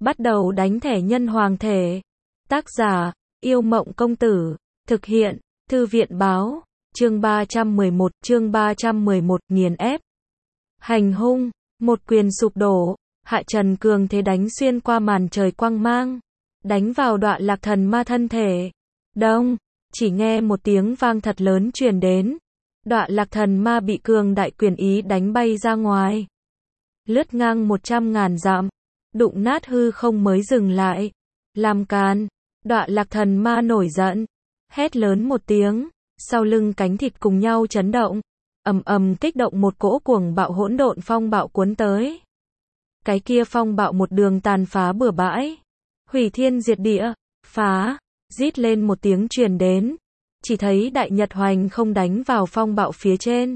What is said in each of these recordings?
bắt đầu đánh thẻ nhân hoàng thể. Tác giả, Yêu Mộng Công Tử. Thực hiện, Thư viện Báo. Chương 311, nghiền ép. Hành hung, một quyền sụp đổ, Hạ Trần cường thế đánh xuyên qua màn trời quang mang, đánh vào Đọa Lạc Thần Ma thân thể. Đông, chỉ nghe một tiếng vang thật lớn truyền đến. Đọa Lạc Thần Ma bị cường đại quyền ý đánh bay ra ngoài, lướt ngang 100.000 dặm, đụng nát hư không mới dừng lại. Làm càn! Đọa Lạc Thần Ma nổi giận, hét lớn một tiếng, sau lưng cánh thịt cùng nhau chấn động, ầm ầm kích động một cỗ cuồng bạo hỗn độn phong bạo cuốn tới. Cái kia phong bạo một đường tàn phá bừa bãi, hủy thiên diệt địa, phá, rít lên một tiếng truyền đến, chỉ thấy Đại Nhật Hoành không đánh vào phong bạo phía trên.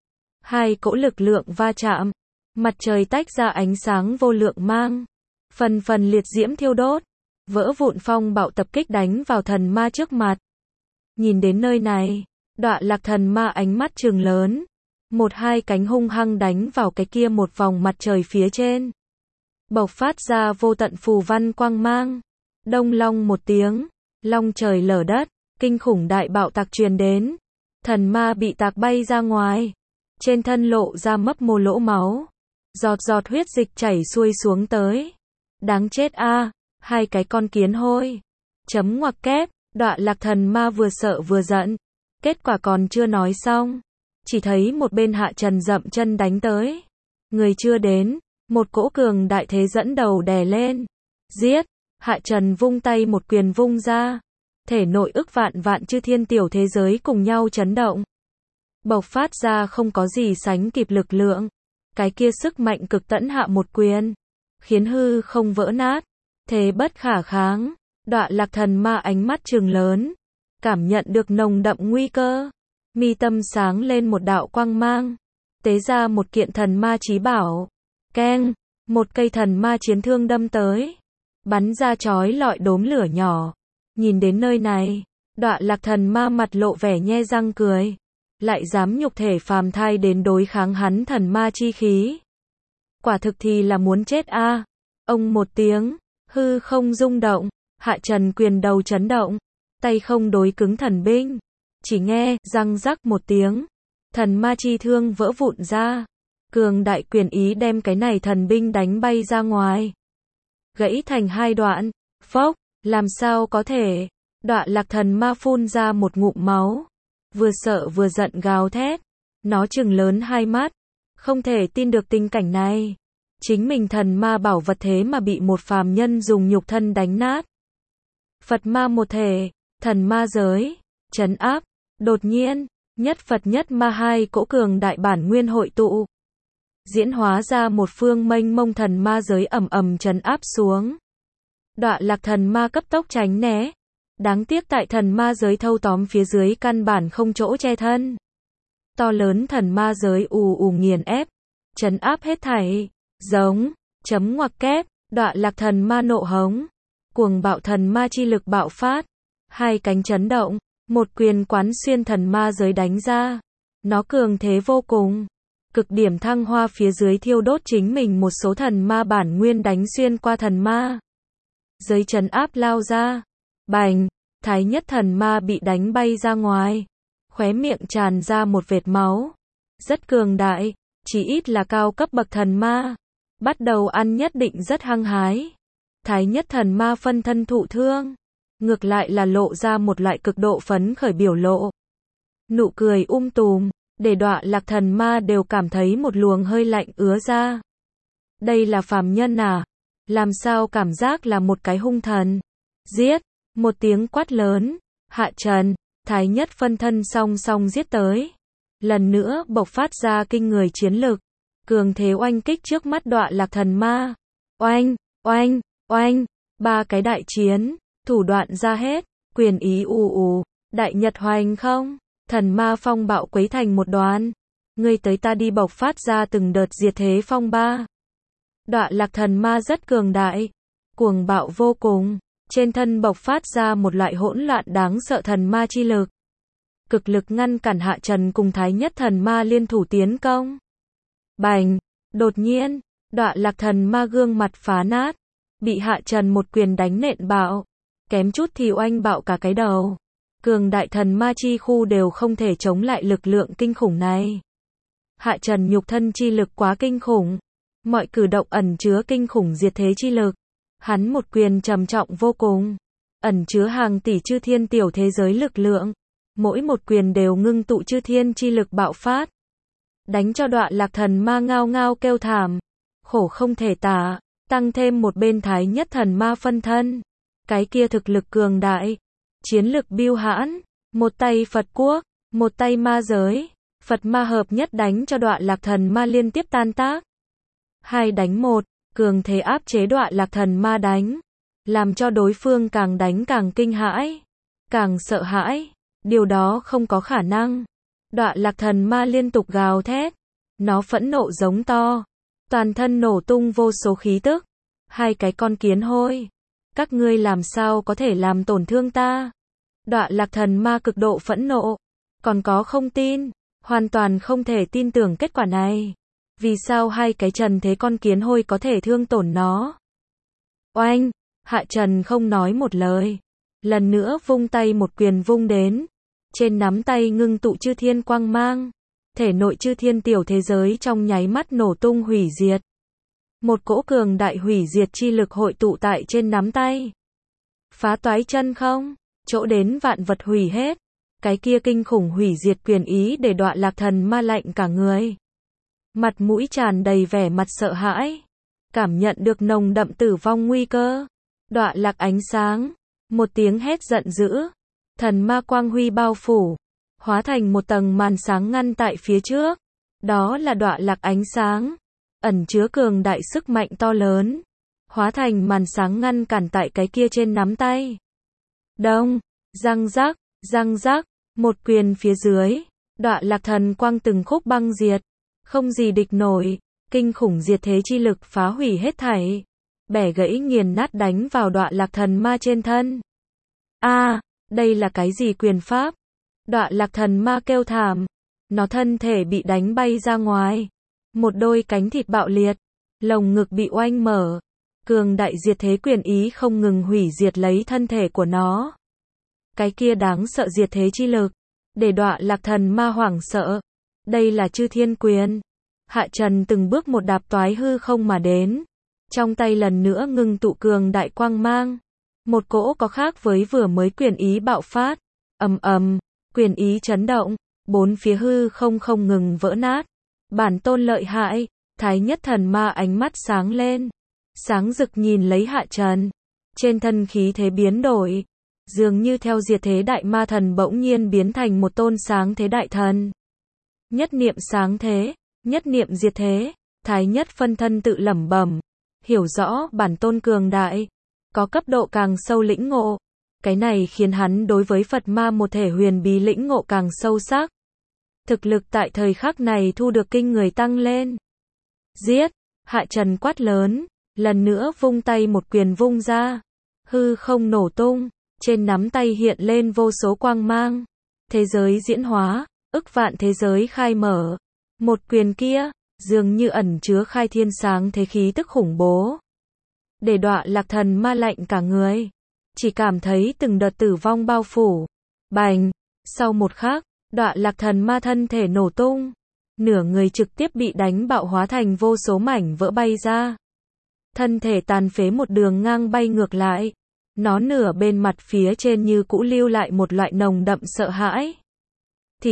Hai cỗ lực lượng va chạm, mặt trời tách ra ánh sáng vô lượng mang, phần phần liệt diễm thiêu đốt, vỡ vụn phong bạo tập kích đánh vào thần ma trước mặt. Nhìn đến nơi này, Đọa Lạc Thần Ma ánh mắt trừng lớn, một hai cánh hung hăng đánh vào cái kia một vòng mặt trời phía trên, bộc phát ra vô tận phù văn quang mang. Đông long một tiếng, long trời lở đất, kinh khủng đại bạo tạc truyền đến, thần ma bị tạc bay ra ngoài, trên thân lộ ra mấp mô lỗ máu, giọt giọt huyết dịch chảy xuôi xuống tới. Đáng chết a, hai cái con kiến hôi. Chấm ngoặc kép. Đọa Lạc Thần Ma vừa sợ vừa giận, kết quả còn chưa nói xong, chỉ thấy một bên Hạ Trần dậm chân đánh tới. Người chưa đến, một cỗ cường đại thế dẫn đầu đè lên. Giết! Hạ Trần vung tay một quyền vung ra, thể nội ức vạn vạn chư thiên tiểu thế giới cùng nhau chấn động, bộc phát ra không có gì sánh kịp lực lượng. Cái kia sức mạnh cực tẫn hạ một quyền, khiến hư không vỡ nát, thế bất khả kháng. Đọa Lạc Thần Ma ánh mắt trừng lớn, cảm nhận được nồng đậm nguy cơ, mi tâm sáng lên một đạo quang mang, tế ra một kiện thần ma chí bảo. Keng, một cây thần ma chiến thương đâm tới, bắn ra chói lọi đốm lửa nhỏ. Nhìn đến nơi này, Đọa Lạc Thần Ma mặt lộ vẻ nhe răng cười, lại dám nhục thể phàm thai đến đối kháng hắn thần ma chi khí. Quả thực thì là muốn chết a. Ông một tiếng, hư không rung động, Hạ Trần quyền đầu chấn động, tay không đối cứng thần binh, chỉ nghe răng rắc một tiếng, thần ma chi thương vỡ vụn ra, cường đại quyền ý đem cái này thần binh đánh bay ra ngoài, gãy thành hai đoạn. Phốc, làm sao có thể? Đọa Lạc Thần Ma phun ra một ngụm máu, vừa sợ vừa giận gào thét, nó trừng lớn hai mắt, không thể tin được tình cảnh này. Chính mình thần ma bảo vật thế mà bị một phàm nhân dùng nhục thân đánh nát. Phật ma một thể, thần ma giới, trấn áp. Đột nhiên, nhất Phật nhất ma hai cỗ cường đại bản nguyên hội tụ, diễn hóa ra một phương mênh mông thần ma giới ầm ầm trấn áp xuống. Đọa Lạc Thần Ma cấp tốc tránh né, đáng tiếc tại thần ma giới thâu tóm phía dưới căn bản không chỗ che thân. To lớn thần ma giới ù ù nghiền ép, trấn áp hết thảy. Giống, chấm ngoặc kép. Đọa Lạc Thần Ma nộ hống, cuồng bạo thần ma chi lực bạo phát, hai cánh chấn động, một quyền quán xuyên thần ma giới đánh ra. Nó cường thế vô cùng, cực điểm thăng hoa phía dưới thiêu đốt chính mình một số thần ma bản nguyên đánh xuyên qua thần ma giới trấn áp lao ra. Bành, Thái Nhất Thần Ma bị đánh bay ra ngoài, khóe miệng tràn ra một vệt máu. Rất cường đại, chỉ ít là cao cấp bậc thần ma, bắt đầu ăn nhất định rất hăng hái. Thái Nhất Thần Ma phân thân thụ thương, ngược lại là lộ ra một loại cực độ phấn khởi biểu lộ. Nụ cười tùm, để Đọa Lạc Thần Ma đều cảm thấy một luồng hơi lạnh ứa ra. Đây là phàm nhân à? Làm sao cảm giác là một cái hung thần? Giết! Một tiếng quát lớn, Hạ Trần, Thái Nhất phân thân song song giết tới. Lần nữa bộc phát ra kinh người chiến lực, cường thế oanh kích trước mắt Đọa Lạc Thần Ma. Oanh, oanh, oanh, ba cái đại chiến, thủ đoạn ra hết, quyền ý ù, Đại Nhật Hoành không, thần ma phong bạo quấy thành một đoàn. Ngươi tới ta đi bộc phát ra từng đợt diệt thế phong ba. Đọa Lạc Thần Ma rất cường đại, cuồng bạo vô cùng, trên thân bộc phát ra một loại hỗn loạn đáng sợ thần ma chi lực, cực lực ngăn cản Hạ Trần cùng Thái Nhất Thần Ma liên thủ tiến công. Bành, đột nhiên, Đọa Lạc Thần Ma gương mặt phá nát, bị Hạ Trần một quyền đánh nện bạo, kém chút thì oanh bạo cả cái đầu. Cường đại thần ma chi khu đều không thể chống lại lực lượng kinh khủng này. Hạ Trần nhục thân chi lực quá kinh khủng, mọi cử động ẩn chứa kinh khủng diệt thế chi lực. Hắn một quyền trầm trọng vô cùng, ẩn chứa hàng tỷ chư thiên tiểu thế giới lực lượng. Mỗi một quyền đều ngưng tụ chư thiên chi lực bạo phát, đánh cho Đọa Lạc thần ma ngao ngao kêu thảm, khổ không thể tả. Tăng thêm một bên Thái Nhất thần ma phân thân, cái kia thực lực cường đại, chiến lực bưu hãn, một tay Phật quốc, một tay ma giới, Phật ma hợp nhất đánh cho Đọa Lạc thần ma liên tiếp tan tác. 2 đánh 1, cường thế áp chế Đọa Lạc thần ma đánh, làm cho đối phương càng đánh càng kinh hãi, càng sợ hãi. Điều đó không có khả năng. Đọa Lạc thần ma liên tục gào thét, nó phẫn nộ giống to, toàn thân nổ tung vô số khí tức. 2 cái con kiến hôi, các ngươi làm sao có thể làm tổn thương ta? Đọa Lạc thần ma cực độ phẫn nộ, còn có không tin, hoàn toàn không thể tin tưởng kết quả này. Vì sao 2 cái trần thế con kiến hôi có thể thương tổn nó? Oanh, Hạ Trần không nói một lời, lần nữa vung tay một quyền vung đến, trên nắm tay ngưng tụ chư thiên quang mang, thể nội chư thiên tiểu thế giới trong nháy mắt nổ tung hủy diệt. Một cỗ cường đại hủy diệt chi lực hội tụ tại trên nắm tay. Phá toái chân không, chỗ đến vạn vật hủy hết. Cái kia kinh khủng hủy diệt quyền ý để Đọa Lạc thần ma lạnh cả người. Mặt mũi tràn đầy vẻ mặt sợ hãi, cảm nhận được nồng đậm tử vong nguy cơ. Đọa Lạc ánh sáng, một tiếng hét giận dữ, thần ma quang huy bao phủ, hóa thành một tầng màn sáng ngăn tại phía trước. Đó là Đọa Lạc ánh sáng, ẩn chứa cường đại sức mạnh to lớn, hóa thành màn sáng ngăn cản tại cái kia trên nắm tay. Đông, răng rắc, một quyền phía dưới, Đọa Lạc thần quang từng khúc băng diệt, không gì địch nổi, kinh khủng diệt thế chi lực phá hủy hết thảy, bẻ gãy nghiền nát đánh vào Đọa Lạc thần ma trên thân. A, đây là cái gì quyền pháp? Đọa Lạc thần ma kêu thảm, nó thân thể bị đánh bay ra ngoài, một đôi cánh thịt bạo liệt, lồng ngực bị oanh mở, cường đại diệt thế quyền ý không ngừng hủy diệt lấy thân thể của nó. Cái kia đáng sợ diệt thế chi lực, để Đọa Lạc thần ma hoảng sợ. Đây là chư thiên quyền. Hạ Trần từng bước một đạp toái hư không mà đến, trong tay lần nữa ngưng tụ cường đại quang mang. Một cỗ có khác với vừa mới quyền ý bạo phát. Ầm ầm, quyền ý chấn động, bốn phía hư không không ngừng vỡ nát. Bản tôn lợi hại, Thái Nhất thần ma ánh mắt sáng lên, sáng rực nhìn lấy Hạ Trần, trên thân khí thế biến đổi, dường như theo diệt thế đại ma thần bỗng nhiên biến thành một tôn sáng thế đại thần. Nhất niệm sáng thế, nhất niệm diệt thế, Thái Nhất phân thân tự lẩm bẩm, hiểu rõ bản tôn cường đại, có cấp độ càng sâu lĩnh ngộ. Cái này khiến hắn đối với Phật ma một thể huyền bí lĩnh ngộ càng sâu sắc. Thực lực tại thời khắc này thu được kinh người tăng lên. Giết, Hạ Trần quát lớn, lần nữa vung tay một quyền vung ra, hư không nổ tung, trên nắm tay hiện lên vô số quang mang, thế giới diễn hóa, ức vạn thế giới khai mở. Một quyền kia, dường như ẩn chứa khai thiên sáng thế khí tức khủng bố, để Đọa Lạc thần ma lạnh cả người, chỉ cảm thấy từng đợt tử vong bao phủ. Bành, sau một khắc, Đọa Lạc thần ma thân thể nổ tung, nửa người trực tiếp bị đánh bạo hóa thành vô số mảnh vỡ bay ra. Thân thể tàn phế một đường ngang bay ngược lại, nó nửa bên mặt phía trên như cũ lưu lại một loại nồng đậm sợ hãi. Thì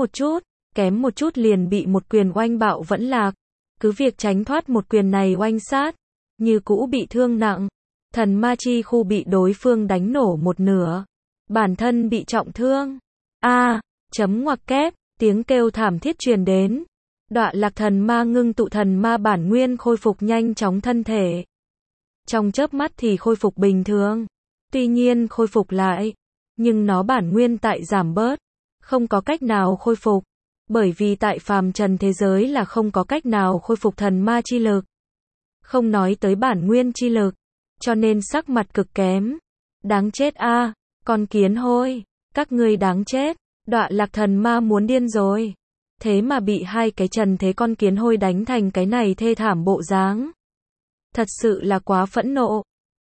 kém một chút liền bị một quyền oanh bạo vẫn lạc, cứ việc tránh thoát một quyền này oanh sát, như cũ bị thương nặng. Thần ma chi khu bị đối phương đánh nổ một nửa, bản thân bị trọng thương. A, chấm ngoặc kép, tiếng kêu thảm thiết truyền đến. Đọa Lạc thần ma ngưng tụ thần ma bản nguyên khôi phục nhanh chóng thân thể. Trong chớp mắt thì khôi phục bình thường. Tuy nhiên khôi phục lại, nhưng nó bản nguyên tại giảm bớt, không có cách nào khôi phục, bởi vì tại phàm trần thế giới là không có cách nào khôi phục thần ma chi lực. Không nói tới bản nguyên chi lực, cho nên sắc mặt cực kém. Đáng chết a, con kiến hôi, các ngươi đáng chết. Đọa Lạc thần ma muốn điên rồi, thế mà bị hai cái trần thế con kiến hôi đánh thành cái này thê thảm bộ dáng. Thật sự là quá phẫn nộ,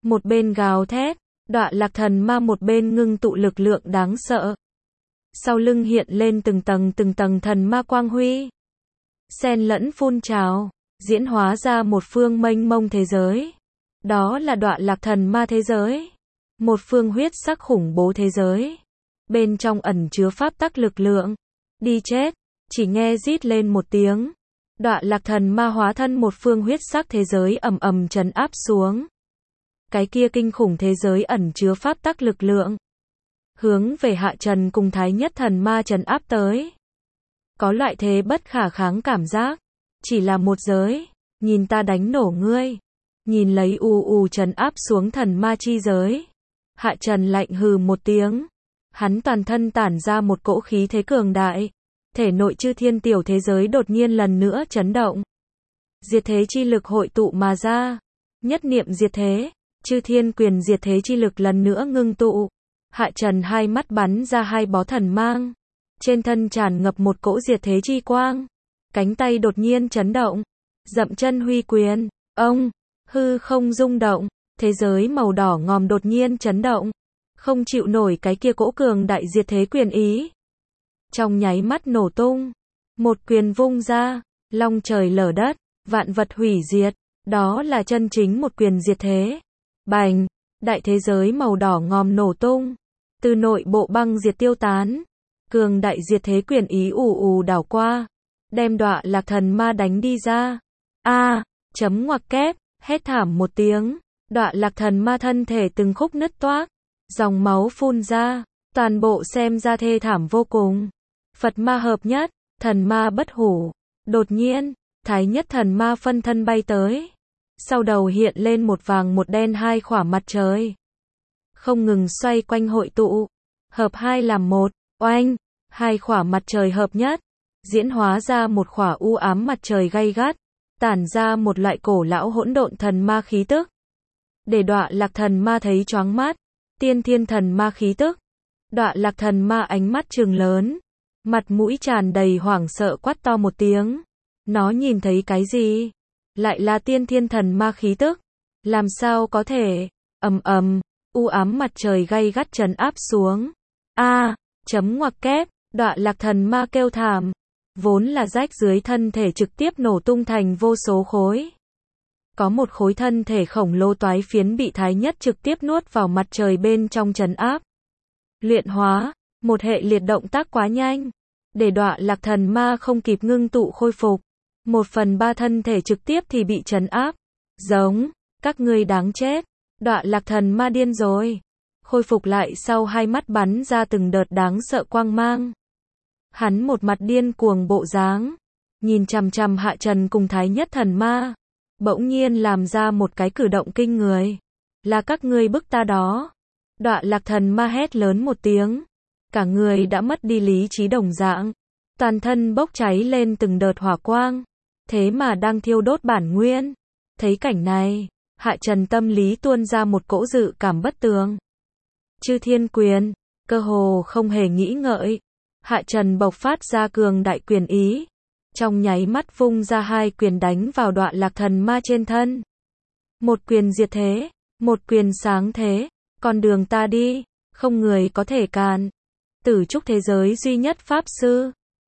một bên gào thét, Đọa Lạc Thần Ma một bên ngưng tụ lực lượng đáng sợ. Sau lưng hiện lên từng tầng thần ma quang huy, xen lẫn phun trào, diễn hóa ra một phương mênh mông thế giới. Đó là Đọa Lạc Thần Ma thế giới, một phương huyết sắc khủng bố thế giới. Bên trong ẩn chứa pháp tắc lực lượng. Đi chết, chỉ nghe rít lên một tiếng. Đọa Lạc Thần Ma hóa thân một phương huyết sắc thế giới ầm ầm trấn áp xuống. Cái kia kinh khủng thế giới ẩn chứa pháp tắc lực lượng, hướng về Hạ Trần cùng Thái Nhất Thần Ma trấn áp tới. Có loại thế bất khả kháng cảm giác. Chỉ là một giới, nhìn ta đánh nổ ngươi. Nhìn lấy trấn áp xuống thần ma chi giới. Hạ Trần lạnh hừ một tiếng. Hắn toàn thân tản ra một cỗ khí thế cường đại. Thể nội chư thiên tiểu thế giới đột nhiên lần nữa chấn động. Diệt thế chi lực hội tụ mà ra. Nhất niệm diệt thế, chư thiên quyền diệt thế chi lực lần nữa ngưng tụ. Hạ Trần hai mắt bắn ra hai bó thần mang. Trên thân tràn ngập một cỗ diệt thế chi quang. Cánh tay đột nhiên chấn động. Dậm chân huy quyền. Ông, hư không rung động. Thế giới màu đỏ ngòm đột nhiên chấn động. Không chịu nổi cái kia cỗ cường đại diệt thế quyền ý. Trong nháy mắt nổ tung. Một quyền vung ra. Long trời lở đất. Vạn vật hủy diệt. Đó là chân chính một quyền diệt thế. Bành. Đại thế giới màu đỏ ngòm nổ tung. Từ nội bộ băng diệt tiêu tán. Cường đại diệt thế quyền ý đảo qua. Đem Đọa Lạc Thần Ma đánh đi ra. Chấm ngoặc kép. Hét thảm một tiếng. Đọa Lạc Thần Ma thân thể từng khúc nứt toác. Dòng máu phun ra. Toàn bộ xem ra thê thảm vô cùng. Phật ma hợp nhất. Thần ma bất hủ. Đột nhiên, Thái Nhất Thần Ma phân thân bay tới. Sau đầu hiện lên một vàng một đen hai khỏa mặt trời. Không ngừng xoay quanh hội tụ. Hợp hai làm một. Oanh. Hai khỏa mặt trời hợp nhất. Diễn hóa ra một khỏa u ám mặt trời gay gắt. Tản ra một loại cổ lão hỗn độn thần ma khí tức. Để Đọa Lạc Thần Ma thấy choáng mắt. Tiên thiên thần ma khí tức. Đọa Lạc Thần Ma ánh mắt trừng lớn. Mặt mũi tràn đầy hoảng sợ quát to một tiếng. Nó nhìn thấy cái gì? Lại là tiên thiên thần ma khí tức. Làm sao có thể? U ám mặt trời gay gắt trấn áp xuống. Chấm ngoặc kép. Đọa Lạc Thần Ma kêu thảm. Vốn là rách dưới thân thể trực tiếp nổ tung thành vô số khối. Có một khối thân thể khổng lồ toái phiến bị Thái Nhất trực tiếp nuốt vào mặt trời bên trong trấn áp. Luyện hóa, một hệ liệt động tác quá nhanh. Để Đọa Lạc Thần Ma không kịp ngưng tụ khôi phục. 1/3 thân thể trực tiếp thì bị trấn áp. Giống, các ngươi đáng chết. Đọa Lạc Thần Ma điên rồi. Khôi phục lại sau hai mắt bắn ra từng đợt đáng sợ quang mang. Hắn một mặt điên cuồng bộ dáng. Nhìn chằm chằm Hạ Trần cùng Thái Nhất Thần Ma. Bỗng nhiên làm ra một cái cử động kinh người. Là các ngươi bức ta đó. Đọa Lạc Thần Ma hét lớn một tiếng. Cả người đã mất đi lý trí đồng dạng. Toàn thân bốc cháy lên từng đợt hỏa quang. Thế mà đang thiêu đốt bản nguyên. Thấy cảnh này, Hạ Trần tâm lý tuôn ra một cỗ dự cảm bất tường. Chư thiên quyền, cơ hồ không hề nghĩ ngợi. Hạ Trần bộc phát ra cường đại quyền ý. Trong nháy mắt vung ra hai quyền đánh vào Đọa Lạc Thần Ma trên thân. Một quyền diệt thế, một quyền sáng thế. Con đường ta đi, không người có thể cản. Tử trúc thế giới duy nhất pháp sư.